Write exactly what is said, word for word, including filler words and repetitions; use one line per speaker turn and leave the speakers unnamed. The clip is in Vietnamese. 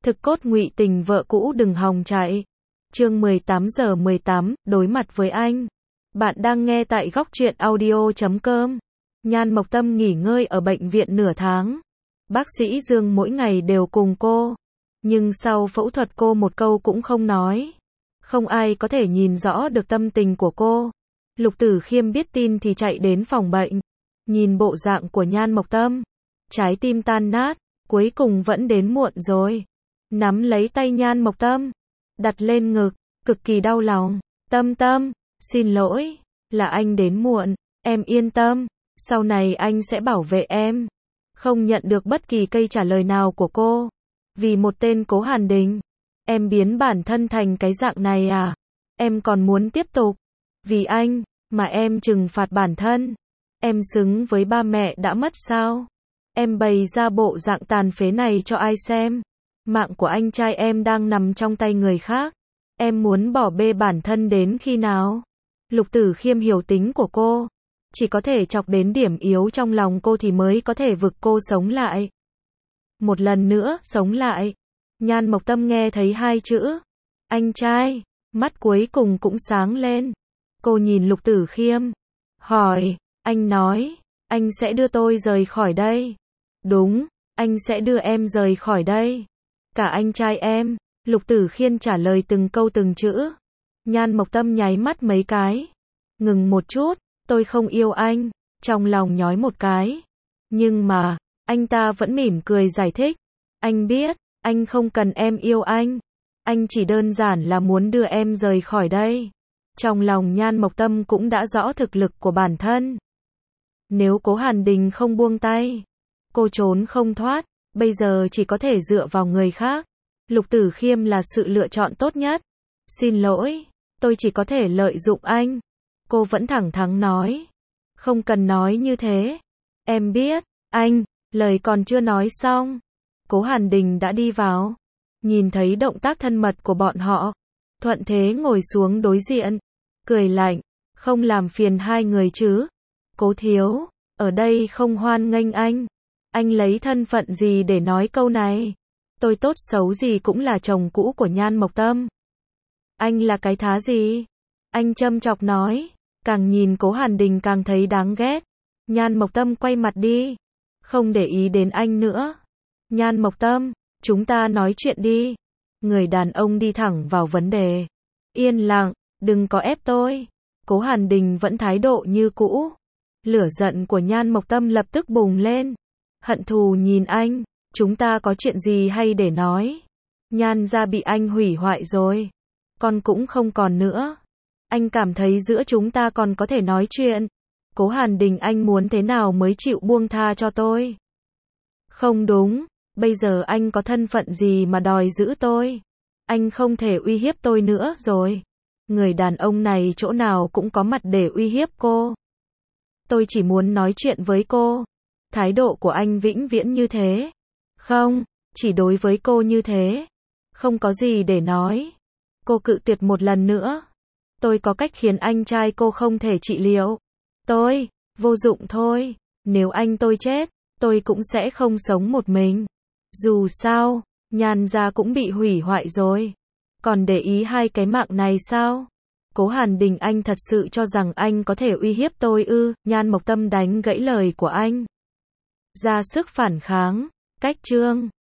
Thực cốt ngụy tình vợ cũ đừng hòng chạy. Chương mười tám giờ mười tám, đối mặt với anh. Bạn đang nghe tại góc truyện audio chấm com. Nhan Mộc Tâm nghỉ ngơi ở bệnh viện nửa tháng. Bác sĩ Dương mỗi ngày đều cùng cô. Nhưng sau phẫu thuật cô một câu cũng không nói. Không ai có thể nhìn rõ được tâm tình của cô. Lục Tử Khiêm biết tin thì chạy đến phòng bệnh. Nhìn bộ dạng của Nhan Mộc Tâm. Trái tim tan nát, cuối cùng vẫn đến muộn rồi. Nắm lấy tay Nhan Mộc Tâm. Đặt lên ngực, cực kỳ đau lòng. Tâm Tâm, xin lỗi, là anh đến muộn. Em yên tâm, sau này anh sẽ bảo vệ em. Không nhận được bất kỳ câu trả lời nào của cô. Vì một tên Cố Hàn Đình, em biến bản thân thành cái dạng này à? Em còn muốn tiếp tục. Vì anh, mà em trừng phạt bản thân. Em xứng với ba mẹ đã mất sao? Em bày ra bộ dạng tàn phế này cho ai xem? Mạng của anh trai em đang nằm trong tay người khác. Em muốn bỏ bê bản thân đến khi nào? Lục Tử Khiêm hiểu tính của cô. Chỉ có thể chọc đến điểm yếu trong lòng cô thì mới có thể vực cô sống lại. Một lần nữa, sống lại. Nhan Mộc Tâm nghe thấy hai chữ. Anh trai. Mắt cuối cùng cũng sáng lên. Cô nhìn Lục Tử Khiêm. Hỏi, anh nói, anh sẽ đưa tôi rời khỏi đây. Đúng, anh sẽ đưa em rời khỏi đây. Cả anh trai em. Lục Tử Khiêm trả lời từng câu từng chữ. Nhan Mộc Tâm nháy mắt mấy cái. Ngừng một chút, tôi không yêu anh. Trong lòng nhói một cái. Nhưng mà, anh ta vẫn mỉm cười giải thích. Anh biết, anh không cần em yêu anh. Anh chỉ đơn giản là muốn đưa em rời khỏi đây. Trong lòng Nhan Mộc Tâm cũng đã rõ thực lực của bản thân. Nếu Cố Hàn Đình không buông tay, cô trốn không thoát, bây giờ chỉ có thể dựa vào người khác. Lục Tử Khiêm là sự lựa chọn tốt nhất. Xin lỗi, tôi chỉ có thể lợi dụng anh. Cô vẫn thẳng thắn nói. Không cần nói như thế. Em biết, anh, lời còn chưa nói xong. Cố Hàn Đình đã đi vào. Nhìn thấy động tác thân mật của bọn họ. Thuận thế ngồi xuống đối diện. Cười lạnh, không làm phiền hai người chứ. Cố thiếu, ở đây không hoan nghênh anh. Anh lấy thân phận gì để nói câu này? Tôi tốt xấu gì cũng là chồng cũ của Nhan Mộc Tâm. Anh là cái thá gì? Anh châm chọc nói. Càng nhìn Cố Hàn Đình càng thấy đáng ghét. Nhan Mộc Tâm quay mặt đi. Không để ý đến anh nữa. Nhan Mộc Tâm, chúng ta nói chuyện đi. Người đàn ông đi thẳng vào vấn đề. Yên lặng, đừng có ép tôi. Cố Hàn Đình vẫn thái độ như cũ. Lửa giận của Nhan Mộc Tâm lập tức bùng lên. Hận thù nhìn anh. Chúng ta có chuyện gì hay để nói? Nhan gia bị anh hủy hoại rồi. Con cũng không còn nữa. Anh cảm thấy giữa chúng ta còn có thể nói chuyện. Cố Hàn Đình, anh muốn thế nào mới chịu buông tha cho tôi? Không đúng. Bây giờ anh có thân phận gì mà đòi giữ tôi? Anh không thể uy hiếp tôi nữa rồi. Người đàn ông này chỗ nào cũng có mặt để uy hiếp cô. Tôi chỉ muốn nói chuyện với cô. Thái độ của anh vĩnh viễn như thế. Không, chỉ đối với cô như thế. Không có gì để nói. Cô cự tuyệt một lần nữa. Tôi có cách khiến anh trai cô không thể trị liệu. Tôi, vô dụng thôi. Nếu anh tôi chết, tôi cũng sẽ không sống một mình. Dù sao, Nhan gia cũng bị hủy hoại rồi. Còn để ý hai cái mạng này sao? Cố Hàn Đình, anh thật sự cho rằng anh có thể uy hiếp tôi ư? Nhan Mộc Tâm đánh gãy lời của anh. Ra sức phản kháng. Cách chương